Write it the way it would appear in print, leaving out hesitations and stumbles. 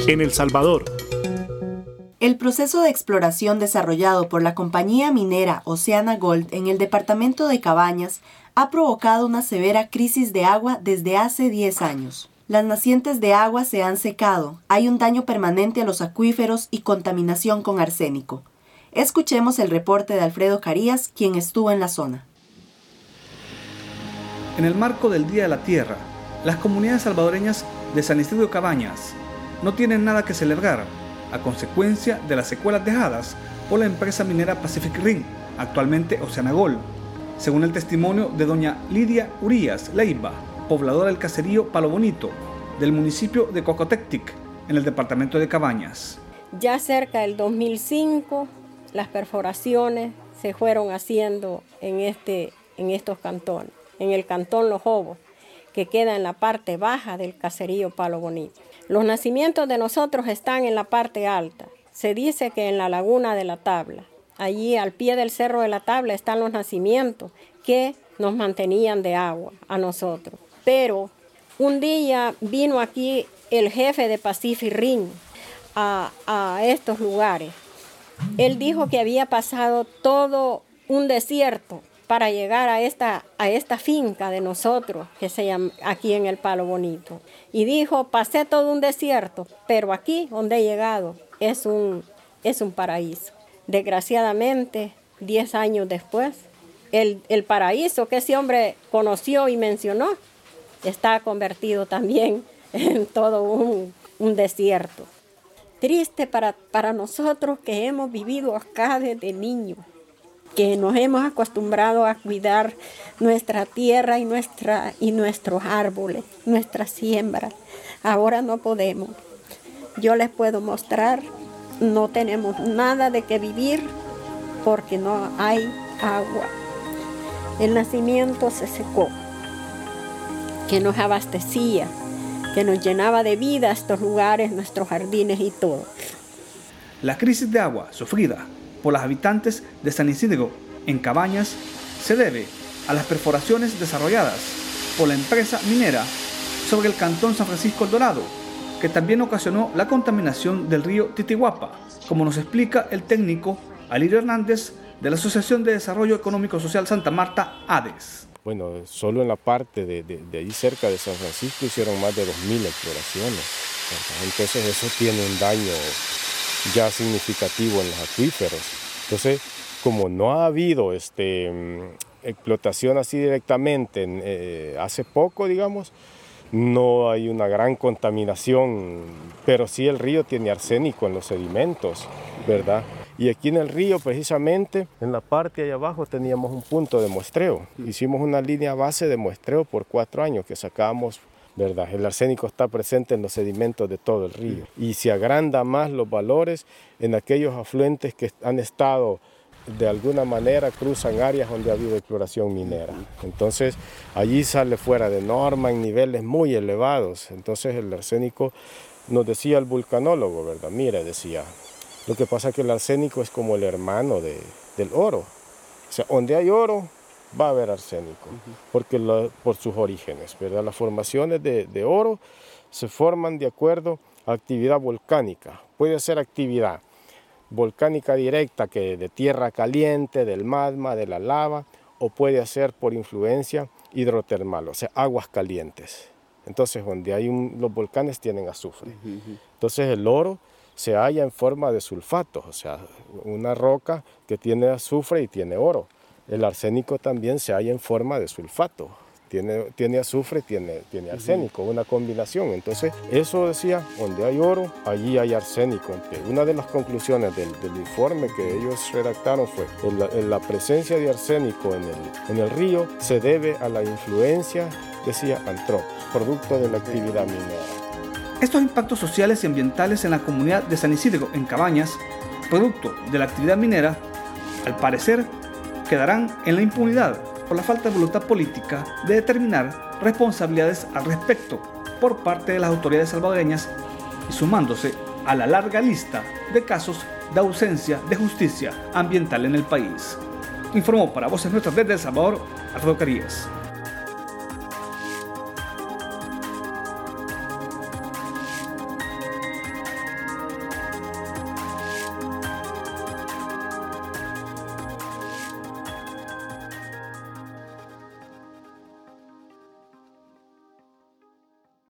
en El Salvador. El proceso de exploración desarrollado por la compañía minera OceanaGold en el departamento de Cabañas ha provocado una severa crisis de agua desde hace 10 años. Las nacientes de agua se han secado, hay un daño permanente a los acuíferos y contaminación con arsénico. Escuchemos el reporte de Alfredo Carías, quien estuvo en la zona. En el marco del Día de la Tierra, las comunidades salvadoreñas de San Isidro Cabañas no tienen nada que celebrar a consecuencia de las secuelas dejadas por la empresa minera Pacific Rim, actualmente OceanaGold, según el testimonio de doña Lidia Urías Leiva, pobladora del caserío Palo Bonito, del municipio de Cocotectic, en el departamento de Cabañas. Ya cerca del 2005, las perforaciones se fueron haciendo en estos cantones, en el cantón Los Jobos, que queda en la parte baja del caserío Palo Bonito. Los nacimientos de nosotros están en la parte alta. Se dice que en la laguna de la Tabla. Allí al pie del cerro de la Tabla están los nacimientos que nos mantenían de agua a nosotros. Pero un día vino aquí el jefe de Pacific Rim a estos lugares. Él dijo que había pasado todo un desierto para llegar a esta finca de nosotros, que se llama aquí en el Palo Bonito. Y dijo, pasé todo un desierto, pero aquí donde he llegado es un paraíso. Desgraciadamente, 10 años después, el paraíso que ese hombre conoció y mencionó, está convertido también en todo un desierto. Triste para nosotros que hemos vivido acá desde niños, que nos hemos acostumbrado a cuidar nuestra tierra y nuestros árboles, nuestras siembras. Ahora no podemos. Yo les puedo mostrar, no tenemos nada de qué vivir porque no hay agua. El nacimiento se secó, que nos abastecía, que nos llenaba de vida estos lugares, nuestros jardines y todo. La crisis de agua sufrida por los habitantes de San Isidro en Cabañas se debe a las perforaciones desarrolladas por la empresa minera sobre el cantón San Francisco El Dorado, que también ocasionó la contaminación del río Titihuapa, como nos explica el técnico Alirio Hernández de la Asociación de Desarrollo Económico Social Santa Marta, ADES. Bueno, solo en la parte de ahí cerca de San Francisco hicieron más de 2.000 exploraciones. Entonces eso tiene un daño ya significativo en los acuíferos. Entonces, como no ha habido explotación así directamente hace poco, digamos, no hay una gran contaminación, pero sí el río tiene arsénico en los sedimentos, ¿verdad? Y aquí en el río, precisamente, en la parte allá abajo teníamos un punto de muestreo. Hicimos una línea base de muestreo por 4 años que sacábamos, ¿verdad? El arsénico está presente en los sedimentos de todo el río. Y se agranda más los valores en aquellos afluentes que han estado, de alguna manera, cruzan áreas donde ha habido exploración minera. Entonces, allí sale fuera de norma en niveles muy elevados. Entonces, el arsénico, nos decía el vulcanólogo, ¿verdad? Mira, decía, lo que pasa es que el arsénico es como el hermano del oro. O sea, donde hay oro, va a haber arsénico, porque por sus orígenes, ¿verdad? Las formaciones de oro se forman de acuerdo a actividad volcánica. Puede ser actividad volcánica directa, que de tierra caliente, del magma, de la lava, o puede ser por influencia hidrotermal, o sea, aguas calientes. Entonces, donde hay los volcanes tienen azufre. Entonces, el oro se halla en forma de sulfatos, o sea, una roca que tiene azufre y tiene oro. El arsénico también se halla en forma de sulfato, tiene azufre y tiene arsénico, una combinación. Entonces, eso decía, donde hay oro, allí hay arsénico. Una de las conclusiones del informe que ellos redactaron fue que la presencia de arsénico en el río se debe a la influencia, decía, antrópica, producto de la actividad minera. Estos impactos sociales y ambientales en la comunidad de San Isidro, en Cabañas, producto de la actividad minera, al parecer quedarán en la impunidad por la falta de voluntad política de determinar responsabilidades al respecto por parte de las autoridades salvadoreñas y sumándose a la larga lista de casos de ausencia de justicia ambiental en el país. Informó para Voces Nuestras desde El Salvador, Alfredo Carías.